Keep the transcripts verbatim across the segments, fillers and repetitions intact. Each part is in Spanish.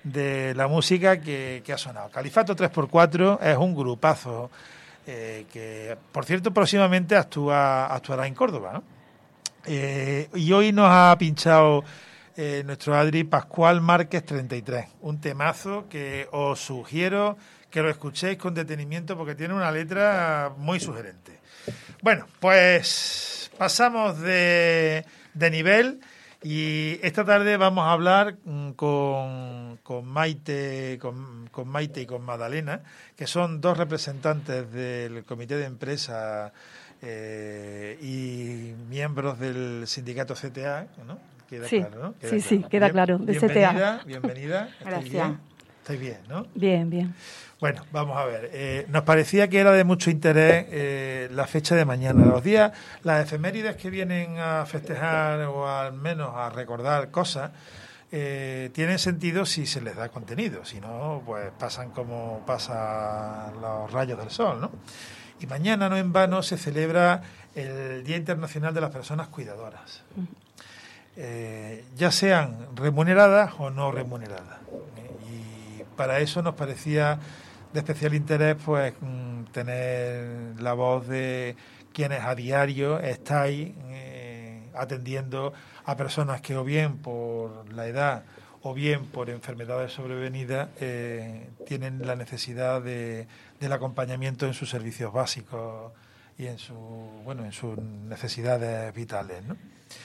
de la música que, que ha sonado. Califato tres por cuatro es un grupazo eh, que, por cierto, próximamente actúa, actuará en Córdoba, ¿no? Eh, y hoy nos ha pinchado eh, nuestro Adri Pascual Márquez treinta y tres, un temazo que os sugiero que lo escuchéis con detenimiento porque tiene una letra muy sugerente. Bueno, pues pasamos de, de nivel y esta tarde vamos a hablar con, con Maite, con, con Maite y con Madalena, que son dos representantes del comité de empresa eh, y miembros del sindicato C T A, ¿no? Queda sí, claro, ¿no? Queda sí, claro. sí, queda Bien, claro, de bienvenida, C T A. Bienvenida, Gracias. Bien? ¿Estáis bien, no? Bien, bien. Bueno, vamos a ver. Eh, nos parecía que era de mucho interés eh, la fecha de mañana. Los días, las efemérides que vienen a festejar o al menos a recordar cosas, eh, tienen sentido si se les da contenido. Si no, pues pasan como pasan los rayos del sol, ¿no? Y mañana, no en vano, se celebra el Día Internacional de las Personas Cuidadoras. Eh, ya sean remuneradas o no remuneradas. Y para eso nos parecía de especial interés pues tener la voz de quienes a diario estáis eh, atendiendo a personas que o bien por la edad o bien por enfermedades sobrevenidas eh, tienen la necesidad de, del acompañamiento en sus servicios básicos y en su bueno en sus necesidades vitales, ¿no?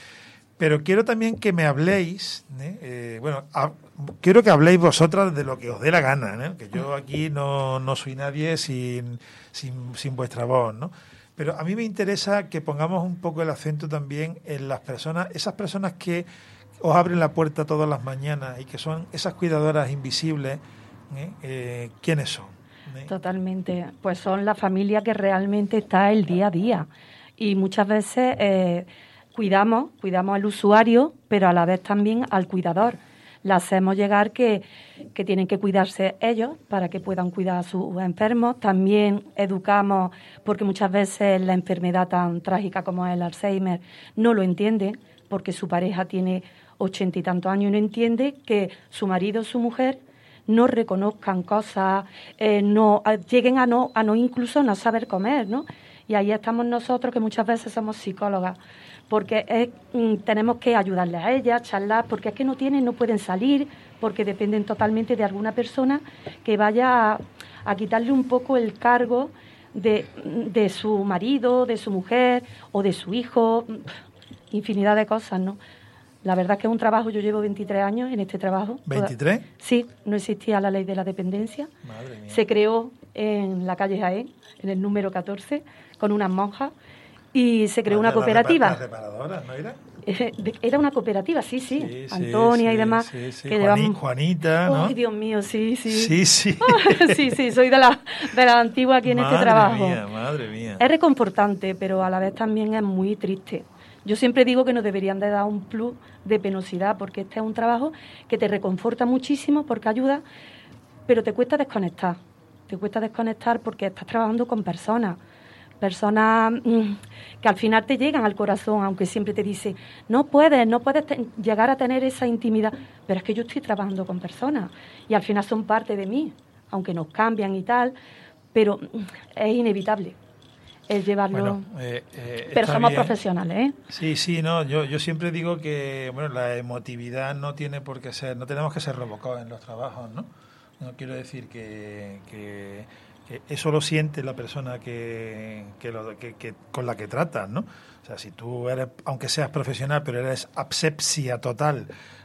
Pero quiero también que me habléis, ¿eh? Eh, bueno, a, quiero que habléis vosotras de lo que os dé la gana, ¿no? Que yo aquí no, no soy nadie sin, sin, sin vuestra voz, ¿no? Pero a mí me interesa que pongamos un poco el acento también en las personas, esas personas que os abren la puerta todas las mañanas y que son esas cuidadoras invisibles, ¿eh? Eh, ¿quiénes son? ¿Eh? Totalmente. Pues son la familia que realmente está el día a día. Y muchas veces eh, cuidamos, cuidamos al usuario, pero a la vez también al cuidador. Le hacemos llegar que, que tienen que cuidarse ellos para que puedan cuidar a sus enfermos. También educamos, porque muchas veces la enfermedad tan trágica como es el Alzheimer no lo entienden, porque su pareja tiene ochenta y tantos años y no entiende que su marido o su mujer no reconozcan cosas, eh, no lleguen a no, a no incluso no saber comer, ¿no? Y ahí estamos nosotros, que muchas veces somos psicólogas, porque es, mm, tenemos que ayudarles a ellas, charlar, porque es que no tienen, no pueden salir, porque dependen totalmente de alguna persona que vaya a, a quitarle un poco el cargo de, de su marido, de su mujer o de su hijo, infinidad de cosas, ¿no? La verdad es que es un trabajo, yo llevo veintitrés años en este trabajo. ¿veintitrés? Sí, no existía la ley de la dependencia. Madre mía. Se creó en la calle Jaén, en el número catorce, con unas monjas, y se creó una cooperativa. Las reparadoras, ¿no era? Era una cooperativa, sí, sí, sí, sí Antonia sí, y demás. Sí, sí. Que Juanita, llevamos... Juanita, ¿no? Ay, Dios mío, sí, sí. Sí, sí. sí, sí, soy de la, de la antigua aquí en madre este trabajo. Madre mía, madre mía. Es reconfortante, pero a la vez también es muy triste. Yo siempre digo que nos deberían de dar un plus de penosidad, porque este es un trabajo que te reconforta muchísimo, porque ayuda, pero te cuesta desconectar. Te cuesta desconectar porque estás trabajando con personas, personas mmm, que al final te llegan al corazón, aunque siempre te dicen, no puedes, no puedes te- llegar a tener esa intimidad, pero es que yo estoy trabajando con personas y al final son parte de mí, aunque nos cambian y tal, pero mmm, es inevitable. Es llevarlo, bueno, eh, eh, pero somos bien. profesionales, ¿eh? Sí, sí, no, yo, yo siempre digo que bueno, la emotividad no tiene por qué ser, no tenemos que ser Robocop en los trabajos, ¿no? No quiero decir que, que, que eso lo siente la persona que, que, lo, que, que con la que tratas, ¿no? O sea, si tú eres, aunque seas profesional, pero eres asepsia total,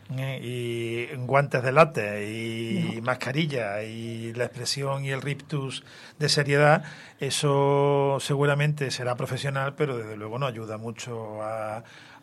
¿eh? Y guantes de látex y no. mascarilla y la expresión y el rictus de seriedad, eso seguramente será profesional, pero desde luego no ayuda mucho a,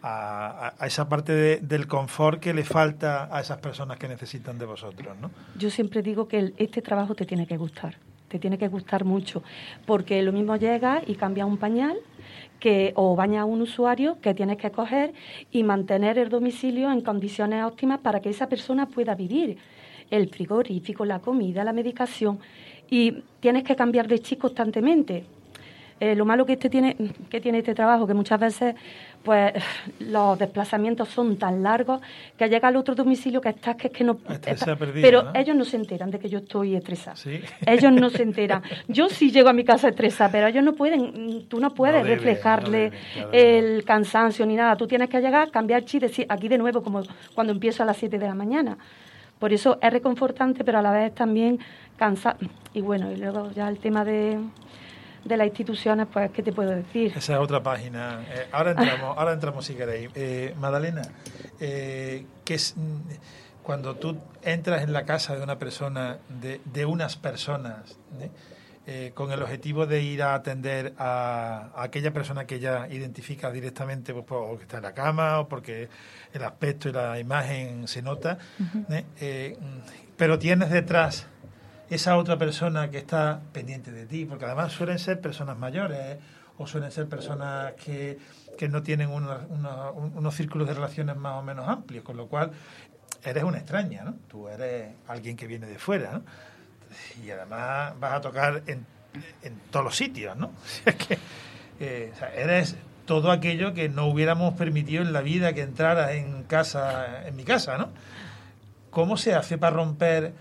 a, a esa parte de, del confort que le falta a esas personas que necesitan de vosotros, ¿no? Yo siempre digo que el, este trabajo te tiene que gustar, te tiene que gustar mucho, porque lo mismo llega y cambia un pañal, que o baña a un usuario que tienes que coger y mantener el domicilio en condiciones óptimas para que esa persona pueda vivir. El frigorífico, la comida, la medicación, y tienes que cambiar de chip constantemente. Eh, lo malo que este tiene que tiene este trabajo, que muchas veces pues los desplazamientos son tan largos que llega al otro domicilio que estás que es que no está, perdida, pero ¿no? ellos no se enteran de que yo estoy estresada. ¿Sí? Ellos no se enteran. Yo sí llego a mi casa estresada, pero ellos no pueden, tú no puedes no debe, reflejarle no debe, claro, el no. cansancio ni nada. Tú tienes que llegar, cambiar chip, decir aquí de nuevo como cuando empiezo a las siete de la mañana. Por eso es reconfortante, pero a la vez también cansado. Y bueno, y luego ya el tema de de las instituciones, pues, ¿qué te puedo decir? Esa es otra página. Eh, ahora entramos, ahora entramos si queréis. Eh, Magdalena, eh, ¿qué es, cuando tú entras en la casa de una persona, de, de unas personas, ¿eh? Eh, con el objetivo de ir a atender a, a aquella persona que ya identifica directamente, pues, o que está en la cama, o porque el aspecto y la imagen se nota, uh-huh. ¿eh? Eh, pero tienes detrás esa otra persona que está pendiente de ti, porque además suelen ser personas mayores o suelen ser personas que, que no tienen una, una, unos círculos de relaciones más o menos amplios, con lo cual eres una extraña, ¿no? Tú eres alguien que viene de fuera, ¿no? Y además vas a tocar en, en todos los sitios, ¿no? Es que eh, o sea, eres todo aquello que no hubiéramos permitido en la vida que entraras en casa, en mi casa, ¿no? ¿Cómo se hace para romper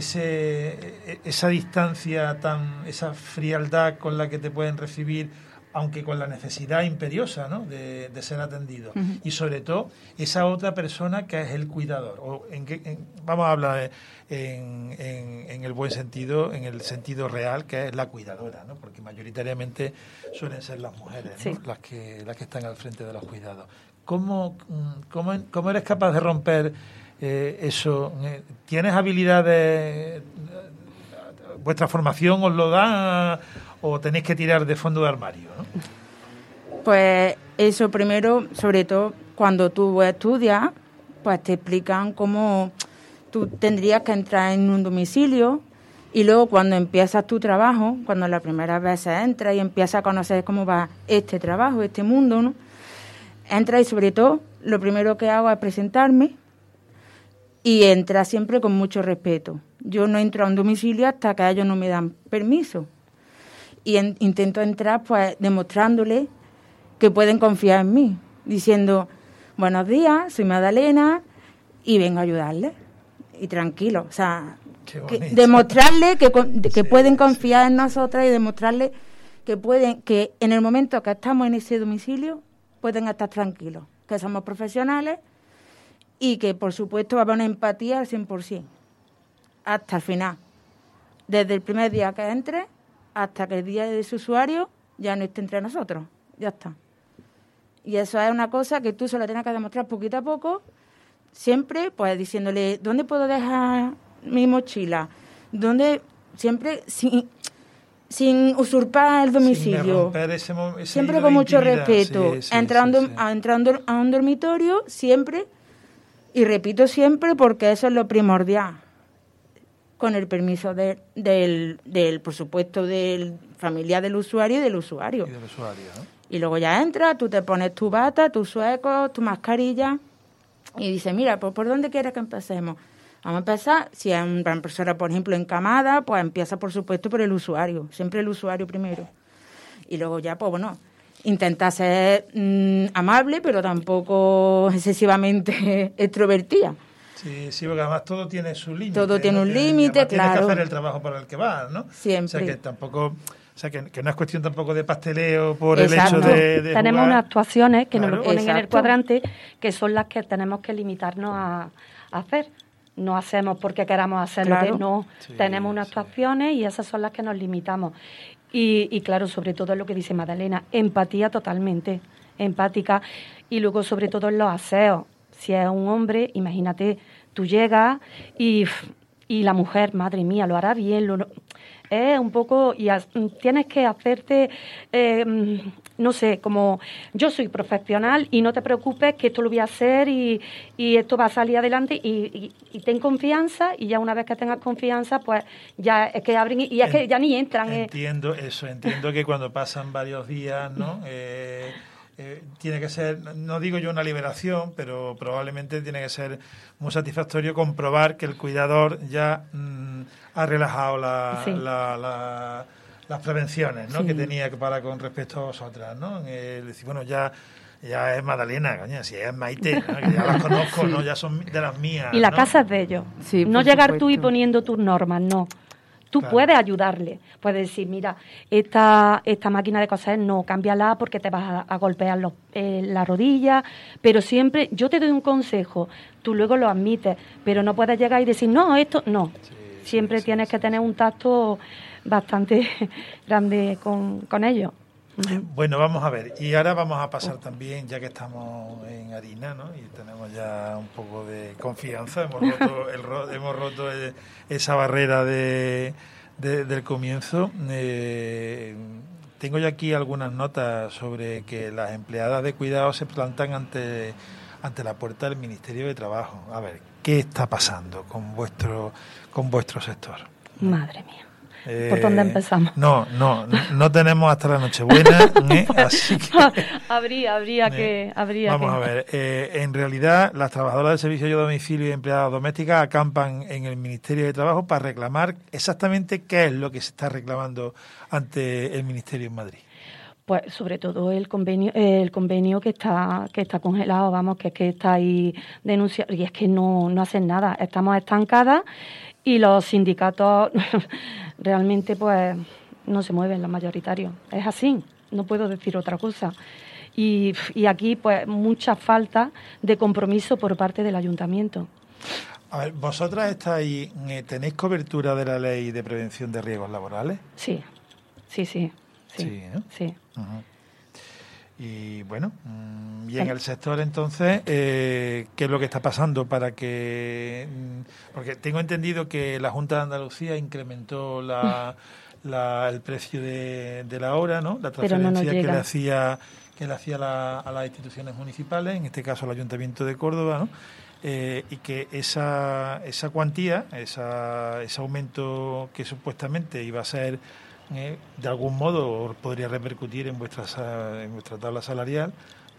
ese esa distancia, tan esa frialdad con la que te pueden recibir, aunque con la necesidad imperiosa, ¿no? de, de ser atendido? Uh-huh. Y sobre todo esa otra persona que es el cuidador, o en que en, vamos a hablar en, en, en el buen sentido, en el sentido real, que es la cuidadora, ¿no? Porque mayoritariamente suelen ser las mujeres, ¿no? Sí. las que las que están al frente de los cuidados. ¿Cómo, cómo, cómo eres capaz de romper Eh, eso? ¿Tienes habilidades? ¿Vuestra formación os lo da o tenéis que tirar de fondo de armario, ¿no? Pues eso primero, sobre todo cuando tú estudias, pues te explican cómo tú tendrías que entrar en un domicilio, y luego cuando empiezas tu trabajo, cuando la primera vez entras y empiezas a conocer cómo va este trabajo, este mundo, ¿no? Entras y sobre todo lo primero que hago es presentarme. Y entra siempre con mucho respeto. Yo no entro a un domicilio hasta que ellos no me dan permiso. Y en, intento entrar pues demostrándole que pueden confiar en mí, diciendo, buenos días, soy Magdalena y vengo a ayudarles. Y tranquilo, o sea, que, demostrarle que, que sí, pueden confiar sí. en nosotras, y demostrarle que pueden, que en el momento que estamos en ese domicilio pueden estar tranquilos, que somos profesionales. Y que, por supuesto, va a haber una empatía al cien por ciento, hasta el final. Desde el primer día que entre hasta que el día de su usuario ya no esté entre nosotros. Ya está. Y eso es una cosa que tú solo tienes que demostrar poquito a poco, siempre pues diciéndole, ¿dónde puedo dejar mi mochila? ¿Dónde? Siempre sin, sin usurpar el domicilio. Sin ese, ese siempre con mucho respeto. Sí, sí, entrando, sí, sí. A, entrando a un dormitorio, siempre... Y repito siempre porque eso es lo primordial, con el permiso de, del, del, por supuesto, del familiar del usuario y del usuario. Y del usuario, ¿no? Y luego ya entras, tú te pones tu bata, tus suecos, tu mascarilla y dices, mira, pues ¿por dónde quieres que empecemos? Vamos a empezar, si es una persona, por ejemplo, encamada, pues empieza, por supuesto, por el usuario, siempre el usuario primero. Y luego ya, pues bueno... Intenta ser mmm, amable, pero tampoco excesivamente extrovertida. Sí, sí, porque además todo tiene su límite. Todo tiene ¿no? un límite, claro. Tienes que hacer el trabajo para el que vas, ¿no? Siempre. O sea, que tampoco... O sea, que, que no es cuestión tampoco de pasteleo por Exacto. el hecho de, de Tenemos jugar. unas actuaciones que claro. nos lo ponen Exacto. en el cuadrante, que son las que tenemos que limitarnos a, a hacer. No hacemos porque queramos hacerlo, claro. no. Sí, tenemos unas sí. actuaciones y esas son las que nos limitamos. Y, y claro, sobre todo es lo que dice Magdalena, empatía totalmente, empática. Y luego, sobre todo, en los aseos. Si es un hombre, imagínate, tú llegas y, y la mujer, madre mía, lo hará bien, lo, es un poco... y as, tienes que hacerte, eh, no sé, como yo soy profesional y no te preocupes que esto lo voy a hacer y, y esto va a salir adelante y, y, y ten confianza, y ya una vez que tengas confianza, pues ya es que abren y, y es que ya ni entran. Entiendo eh. eso, entiendo que cuando pasan varios días, ¿no? Eh, eh, tiene que ser, no digo yo una liberación, pero probablemente tiene que ser muy satisfactorio comprobar que el cuidador ya mmm, ha relajado la, sí. la, la las prevenciones, ¿no? Sí. Que tenía para con respecto a vosotras, ¿no? Eh, decir, bueno, ya ya es Magdalena, coño, si es Maite, ¿no? Que ya las conozco, sí. ¿no? Ya son de las mías. Y la ¿no? casa es de ellos. Sí, no por llegar supuesto. tú y poniendo tus normas, no. Tú Claro. puedes ayudarle, puedes decir, mira, esta esta máquina de coser no, cámbiala porque te vas a, a golpear los, eh, la rodilla, pero siempre, yo te doy un consejo, tú luego lo admites, pero no puedes llegar y decir, no, esto, no. Sí, Siempre sí, tienes sí, que sí. tener un tacto bastante grande con, con ellos. Bueno, vamos a ver, y ahora vamos a pasar también, ya que estamos en harina, ¿no? Y tenemos ya un poco de confianza, hemos roto, el, ro- hemos roto el- esa barrera de, de- del comienzo. Eh, tengo yo aquí algunas notas sobre que las empleadas de cuidados se plantan ante, ante la puerta del Ministerio de Trabajo. A ver, ¿qué está pasando con vuestro, con vuestro sector? Madre mía. Eh, ¿Por dónde empezamos? No, no, no tenemos hasta la Nochebuena, ¿eh? Así que habría, habría eh, que, habría vamos que. a ver. Eh, en realidad, las trabajadoras del servicio de domicilio y empleadas domésticas acampan en el Ministerio de Trabajo para reclamar exactamente qué es lo que se está reclamando ante el Ministerio en Madrid. Pues sobre todo el convenio, el convenio que está, que está congelado, vamos, que es que está ahí denunciado, y es que no, no hacen nada, estamos estancadas y los sindicatos realmente pues no se mueven, los mayoritarios. Es así, no puedo decir otra cosa. Y, y aquí pues mucha falta de compromiso por parte del ayuntamiento. A ver, ¿vosotras estáis, eh, tenéis cobertura de la ley de prevención de riesgos laborales? Sí, sí, sí. Sí, Sí, ¿no? sí. Ajá. Y bueno, y en el sector entonces, eh, ¿qué es lo que está pasando para que...? Porque tengo entendido que la Junta de Andalucía incrementó la, la, el precio de, de la hora, ¿no? La Pero no nos transferencia que llega. le hacía que le hacía la, a las instituciones municipales, en este caso al Ayuntamiento de Córdoba, ¿no? Eh, y que esa, esa cuantía, esa, ese aumento que supuestamente iba a ser... Eh, de algún modo podría repercutir en vuestra sa- en vuestra tabla salarial,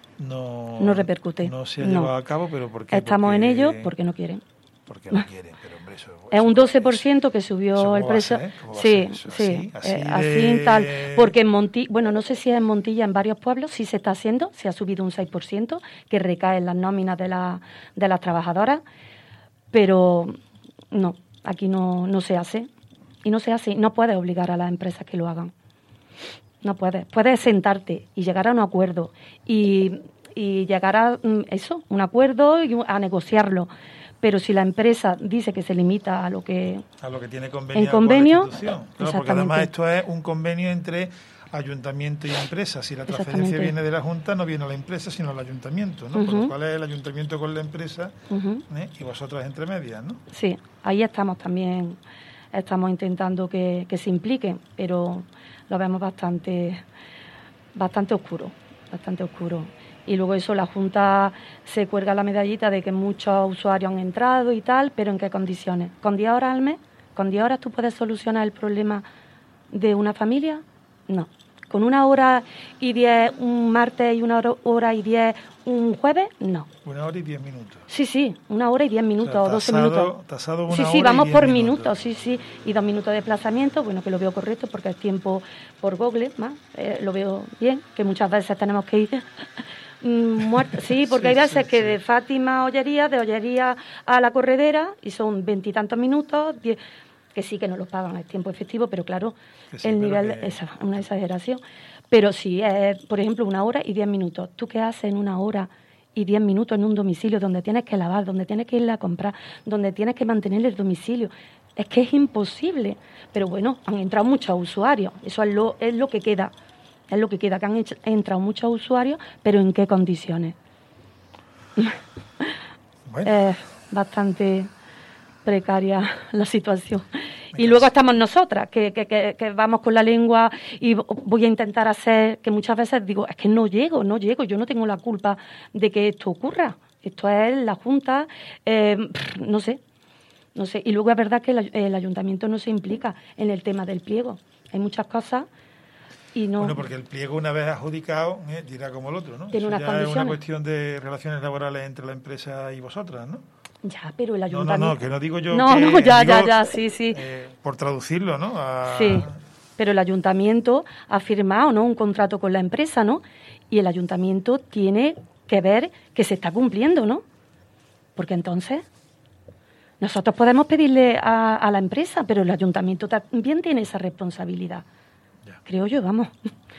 no No repercute, no se ha no. llevado a cabo, pero ¿por qué? Estamos porque, en ello porque no quieren. porque no quieren, pero hombre, eso Es un doce por ciento que subió ¿eso el cómo va a precio. ser? ¿Cómo va a Sí, ser eso? sí, Así- eh, así así de- tal. Porque en Montilla, bueno, no sé si es en Montilla, en varios pueblos sí se está haciendo, se ha subido un seis por ciento, que recae en las nóminas de, la, de las trabajadoras, pero no, aquí no, no se hace. Y no se hace, no puedes obligar a las empresas que lo hagan. No puedes. Puedes sentarte y llegar a un acuerdo y, y llegar a mm, eso, un acuerdo y un- a negociarlo. Pero si la empresa dice que se limita a lo que... a lo que tiene convenio, En convenio, con la institución. Claro, porque exactamente. además esto es un convenio entre ayuntamiento y empresa. Si la transferencia Exactamente. viene de la Junta, no viene a la empresa, sino al ayuntamiento, ¿no? Por lo Ujú. cual es el ayuntamiento con la empresa, Ujú. ¿eh? Y vosotras entre medias, ¿no? Sí, ahí estamos también, estamos intentando que, que se impliquen, pero lo vemos bastante, bastante oscuro, bastante oscuro. Y luego eso, la Junta se cuelga la medallita de que muchos usuarios han entrado y tal, pero ¿en qué condiciones? ¿Con diez horas al mes? ¿Con diez horas tú puedes solucionar el problema de una familia? No. ¿Con una hora y diez un martes y una hora- hora y diez un jueves? No. Una hora y diez minutos. Sí, sí, una hora y diez minutos O sea, o doce tasado- minutos. tasado una sí, hora sí, y vamos diez por minutos. minutos, sí, sí. Y dos minutos de desplazamiento, bueno, que lo veo correcto porque es tiempo por Google, más, eh, lo veo bien, que muchas veces tenemos que ir mm, muertos. Sí, porque Sí, hay veces sí, que sí. de Fátima a Ollería, de Ollería a la corredera, y son veintitantos minutos, diez, que sí que no los pagan, es tiempo efectivo, pero claro, Que sí, el pero nivel que- es una exageración. Pero sí, es, por ejemplo, una hora y diez minutos. ¿Tú qué haces en una hora y diez minutos en un domicilio donde tienes que lavar, donde tienes que ir a comprar, donde tienes que mantener el domicilio? Es que es imposible. Pero bueno, han entrado muchos usuarios. Eso es lo, es lo que queda. Es lo que queda, que han hecho- entrado muchos usuarios, pero ¿en qué condiciones? Bueno, Es bastante precaria la situación. Y luego estamos nosotras, que, que, que, que vamos con la lengua y voy a intentar hacer, que muchas veces digo, es que no llego, no llego, yo no tengo la culpa de que esto ocurra. Esto es la Junta, eh, no sé, no sé. Y luego es verdad que el, el ayuntamiento no se implica en el tema del pliego. Hay muchas cosas y no... Bueno, porque el pliego, una vez adjudicado, eh, dirá como el otro, ¿no? Tiene Eso unas ya es una condiciones. cuestión de relaciones laborales entre la empresa y vosotras, ¿no? Ya, pero el No, no, ayuntamiento... no, que no digo yo No, que... no, ya, digo, ya, ya, sí, sí. eh, por traducirlo, ¿no? A- Sí. pero el ayuntamiento ha firmado, ¿no?, un contrato con la empresa, ¿no? Y el ayuntamiento tiene que ver que se está cumpliendo, ¿no? Porque entonces nosotros podemos pedirle a, a la empresa, pero el ayuntamiento también tiene esa responsabilidad. Ya. Creo yo, vamos.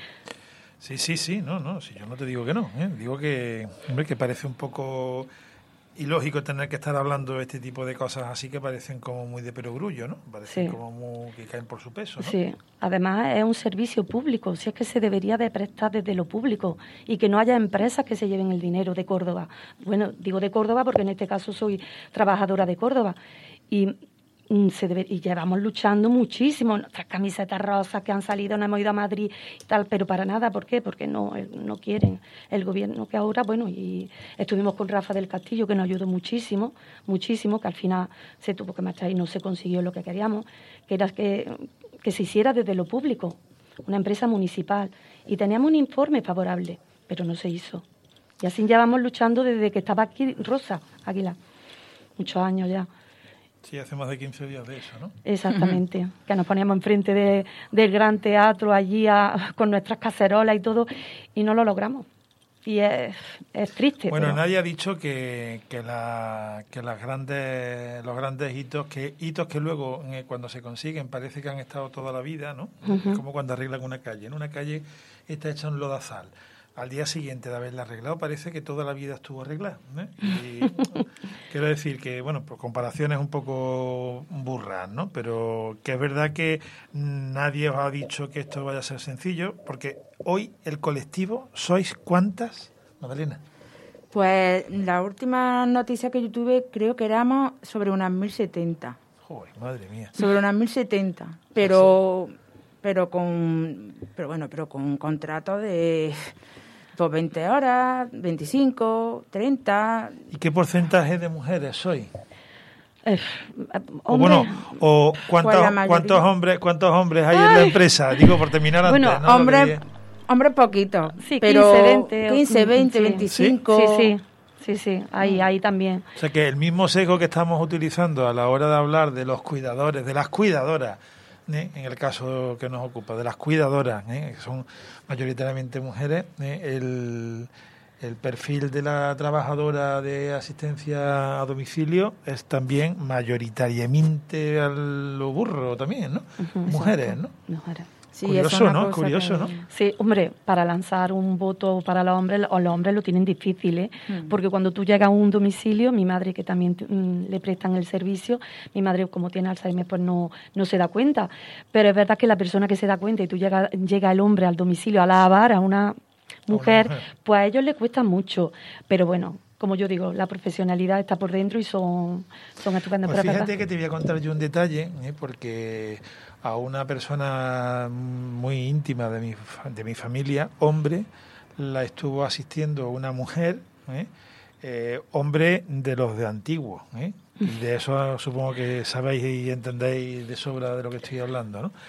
Sí, sí, sí, no, no, si yo no te digo que no, ¿eh? Digo que, hombre, que parece un poco ilógico tener que estar hablando de este tipo de cosas así que parecen como muy de perogrullo, ¿no? Parecen sí. como muy, que caen por su peso, ¿no? Sí, además es un servicio público, si es que se debería de prestar desde lo público y que no haya empresas que se lleven el dinero de Córdoba. Bueno, digo de Córdoba porque en este caso soy trabajadora de Córdoba y Se debe, y llevamos luchando muchísimo, nuestras camisetas rosas que han salido, no hemos ido a Madrid y tal, pero para nada, ¿por qué? Porque no no quieren el gobierno que ahora, bueno, y estuvimos con Rafa del Castillo, que nos ayudó muchísimo, muchísimo, que al final se tuvo que marchar y no se consiguió lo que queríamos, que era que, que se hiciera desde lo público, una empresa municipal, y teníamos un informe favorable, pero no se hizo. Y así llevamos luchando desde que estaba aquí Rosa Aguilar, muchos años ya. Sí, hace más de quince días de eso, ¿no? Exactamente, uh-huh. Que nos poníamos enfrente de, del gran teatro allí a, con nuestras cacerolas y todo, y no lo logramos. Y es, es triste. Bueno, pero... nadie ha dicho que, que, la, que las grandes, los grandes hitos, que hitos que luego eh, cuando se consiguen parece que han estado toda la vida, ¿no? Uh-huh. Es como cuando arreglan una calle. En una calle está hecha un lodazal. Al día siguiente de haberla arreglado parece que toda la vida estuvo arreglada, ¿eh? Y quiero decir que, bueno, por comparaciones un poco burras, ¿no? Pero que es verdad que nadie os ha dicho que esto vaya a ser sencillo, porque hoy el colectivo, ¿sois cuántas, Magdalena? Pues la última noticia que yo tuve creo que éramos sobre unas mil setenta. Joder, madre mía. Sobre unas mil setenta, pero, sí. pero con, pero bueno, pero con un contrato de... Pues veinte horas, veinticinco, treinta... ¿Y qué porcentaje de mujeres sois? Eh, o bueno, o cuántos, pues cuántos hombres cuántos hombres hay Ay. en la empresa, digo por terminar antes. Bueno, ¿no? hombres hombre poquitos, sí, pero quince, veinte, quince, veinte, sí. veinticinco... Sí, sí, sí, sí, ahí, ahí también. O sea que el mismo sesgo que estamos utilizando a la hora de hablar de los cuidadores, de las cuidadoras, ¿eh? En el caso que nos ocupa, de las cuidadoras, ¿eh? Que son mayoritariamente mujeres, ¿eh? el, el perfil de la trabajadora de asistencia a domicilio es también mayoritariamente a lo burro también, ¿no? Uh-huh, mujeres, ¿no? Mujeres. Sí, curioso, ¿no? Curioso, que... ¿no? Sí, hombre, para lanzar un voto para los hombres, o los hombres lo tienen difícil, ¿eh? Mm. Porque cuando tú llegas a un domicilio, mi madre que también mm, le prestan el servicio, mi madre como tiene Alzheimer pues no, no se da cuenta, pero es verdad que la persona que se da cuenta y tú llega, llega el hombre al domicilio a lavar a una mujer, a una mujer, pues a ellos les cuesta mucho, pero bueno... Como yo digo, la profesionalidad está por dentro y son, son estupendas. Pues fíjate que te voy a contar yo un detalle, ¿eh? Porque a una persona muy íntima de mi, de mi familia, hombre, la estuvo asistiendo una mujer, ¿eh? Eh, hombre de los de antiguos, ¿eh? Y de eso supongo que sabéis y entendéis de sobra de lo que estoy hablando, ¿no?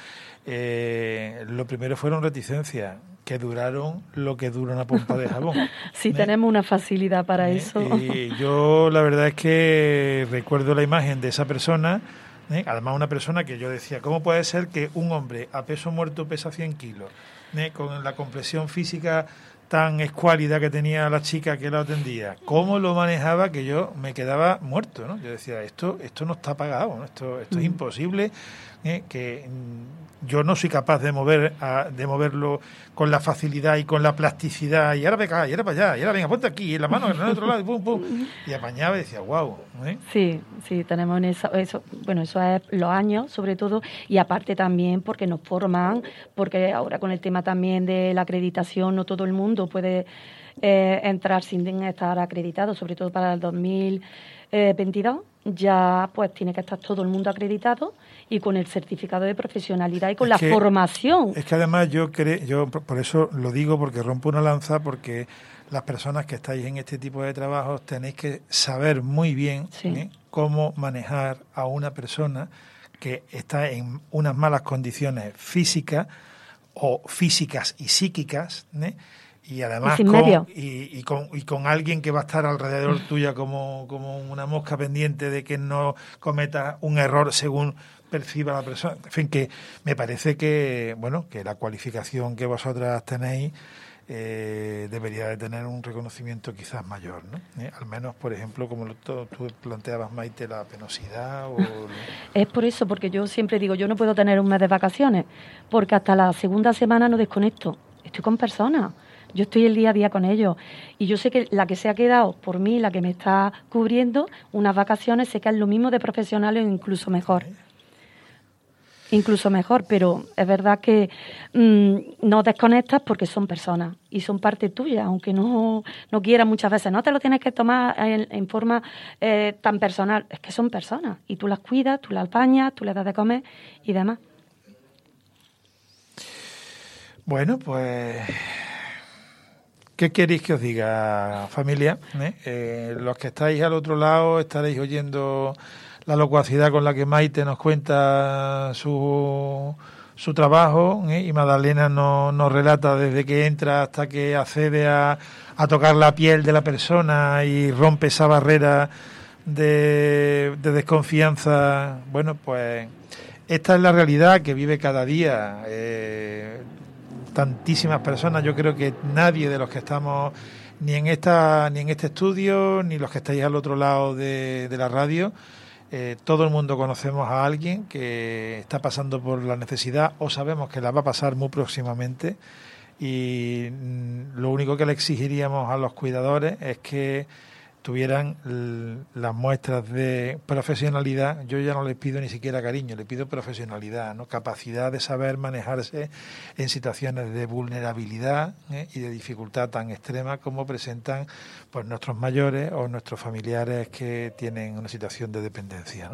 Eh, lo primero fueron reticencias que duraron lo que dura una pompa de jabón. Sí, ¿eh? Tenemos una facilidad para ¿eh? eso. Y yo la verdad es que recuerdo la imagen de esa persona, ¿eh? Además una persona que yo decía, ¿cómo puede ser que un hombre a peso muerto pesa cien kilos, ¿eh? Con la complexión física tan escuálida que tenía la chica que la atendía, cómo lo manejaba que yo me quedaba muerto, ¿no? Yo decía, esto esto no está pagado, ¿no? Esto esto es imposible, ¿eh? Que yo no soy capaz de mover a, de moverlo con la facilidad y con la plasticidad, y ahora ve acá, y ahora para allá, y ahora venga, ponte aquí, y la mano en el otro lado, y pum, pum, y apañaba y decía, wow, ¿eh? Sí, sí, tenemos en eso, eso, bueno, eso es los años, sobre todo, y aparte también porque nos forman, porque ahora con el tema también de la acreditación, no todo el mundo puede eh, entrar sin estar acreditado, sobre todo para el dos mil veintidós, ya pues tiene que estar todo el mundo acreditado y con el certificado de profesionalidad y con es la que, formación. Es que además yo creo, yo por eso lo digo, porque rompo una lanza, porque las personas que estáis en este tipo de trabajos tenéis que saber muy bien, sí, ¿eh? Cómo manejar a una persona que está en unas malas condiciones físicas o físicas y psíquicas, ¿eh? Y además y, con, y, y, con, y con alguien que va a estar alrededor tuya como, como una mosca pendiente de que no cometas un error según perciba la persona. En fin, que me parece que, bueno, que la cualificación que vosotras tenéis eh, debería de tener un reconocimiento quizás mayor, ¿no? ¿Eh? Al menos, por ejemplo, como lo, tú planteabas, Maite, la penosidad o... Es por eso, porque yo siempre digo, yo no puedo tener un mes de vacaciones, porque hasta la segunda semana no desconecto. Estoy con personas. Yo estoy el día a día con ellos y yo sé que la que se ha quedado por mí, la que me está cubriendo unas vacaciones, sé que es lo mismo de profesionales o incluso mejor. Incluso mejor, pero es verdad que mmm, no desconectas porque son personas y son parte tuya, aunque no, no quieras muchas veces. No te lo tienes que tomar en, en forma eh, tan personal, es que son personas y tú las cuidas, tú las bañas, tú les das de comer y demás. Bueno, pues... ¿Qué queréis que os diga, familia? ¿Eh? Eh, los que estáis al otro lado estaréis oyendo la locuacidad con la que Maite nos cuenta su, su trabajo, ¿eh? Y Madalena nos, nos relata desde que entra hasta que accede a, a tocar la piel de la persona y rompe esa barrera de, de desconfianza. Bueno, pues esta es la realidad que vive cada día eh, tantísimas personas. Yo creo que nadie de los que estamos ni en esta ni en este estudio ni los que estáis al otro lado de, de la radio, eh, todo el mundo conocemos a alguien que está pasando por la necesidad o sabemos que la va a pasar muy próximamente y mm, lo único que le exigiríamos a los cuidadores es que tuvieran l- las muestras de profesionalidad. Yo ya no les pido ni siquiera cariño, les pido profesionalidad, ¿no? Capacidad de saber manejarse en situaciones de vulnerabilidad ¿eh? y de dificultad tan extrema como presentan pues nuestros mayores o nuestros familiares que tienen una situación de dependencia, ¿no?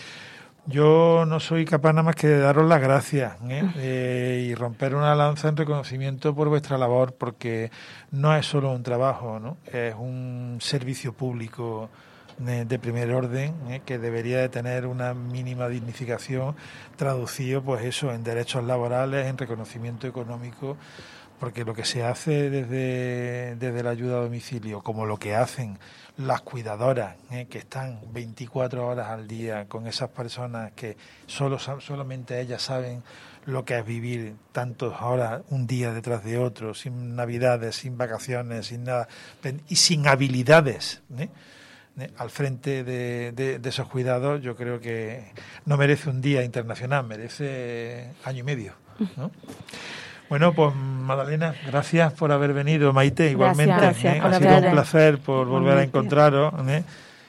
Yo no soy capaz nada más que de daros las gracias ¿eh? Eh, y romper una lanza en reconocimiento por vuestra labor, porque no es solo un trabajo, ¿no? Es un servicio público de, de primer orden ¿eh? que debería de tener una mínima dignificación traducido, pues eso, en derechos laborales, en reconocimiento económico, porque lo que se hace desde, desde la ayuda a domicilio, como lo que hacen las cuidadoras, ¿eh? que están veinticuatro horas al día con esas personas que solo solamente ellas saben lo que es vivir tantas horas un día detrás de otro, sin navidades, sin vacaciones, sin nada, y sin habilidades ¿eh? ¿eh? al frente de, de, de esos cuidados. Yo creo que no merece un día internacional, merece año y medio, ¿no? Bueno, pues Madalena, gracias por haber venido. Maite, igualmente. Gracias, ¿eh? gracias Ha sido un placer por volver a encontraros. ¿eh?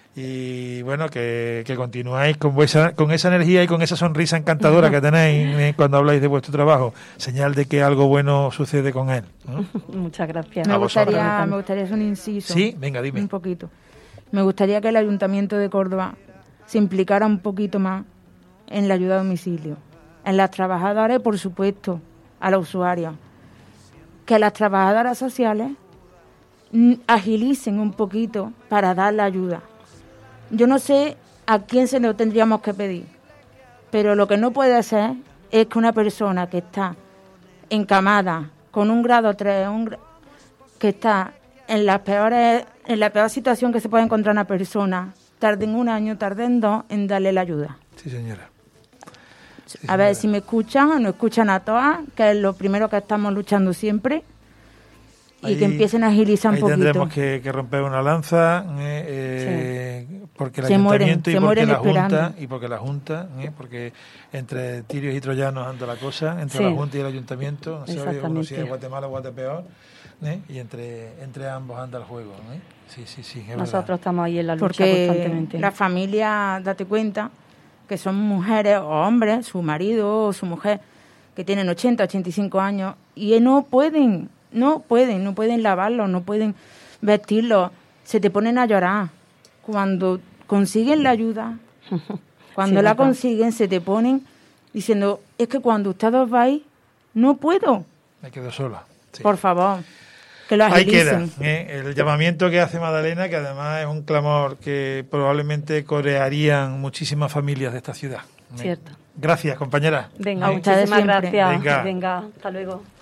Y bueno, que, que continuáis con, vuesa, con esa energía y con esa sonrisa encantadora que tenéis ¿eh? cuando habláis de vuestro trabajo. Señal de que algo bueno sucede con él. ¿eh? Muchas gracias. Me gustaría, me gustaría hacer un inciso. Sí, venga, dime. Un poquito. Me gustaría que el Ayuntamiento de Córdoba se implicara un poquito más en la ayuda a domicilio. En las trabajadoras, por supuesto, a los usuarios. Que las trabajadoras sociales agilicen un poquito para dar la ayuda. Yo no sé a quién se lo tendríamos que pedir, pero lo que no puede ser es que una persona que está encamada con un grado tres, un, que está en las peores, en la peor situación que se puede encontrar una persona, tarden un año, tarden dos en darle la ayuda. Sí, señora. Sí, a ver si me escuchan o no escuchan a todas, que es lo primero que estamos luchando siempre, y ahí, que empiecen a agilizar un poquito. Tendremos que, que romper una lanza, eh, eh, sí. porque el se ayuntamiento mueren, y, porque la esperando. junta, y porque la Junta, eh, porque entre tirios y troyanos anda la cosa, entre sí. la Junta y el ayuntamiento, no sé uno si es Guatemala o Guatepeor, eh, y entre entre ambos anda el juego. Eh. Sí, sí, sí, es Nosotros verdad. estamos ahí en la lucha porque constantemente. La familia, date cuenta, que son mujeres o hombres, su marido o su mujer, que tienen ochenta, ochenta y cinco años, y no pueden, no pueden, no pueden lavarlo, no pueden vestirlo, se te ponen a llorar. Cuando consiguen la ayuda, cuando sí, la verdad. consiguen, se te ponen diciendo, es que cuando ustedes vais, no puedo. Me quedo sola. Sí. Por favor. Que lo Ahí queda ¿eh? el llamamiento que hace Madalena, que además es un clamor que probablemente corearían muchísimas familias de esta ciudad. Cierto. Gracias, compañera. Venga, ¿eh? muchísimas gracias. Venga. Venga, hasta luego.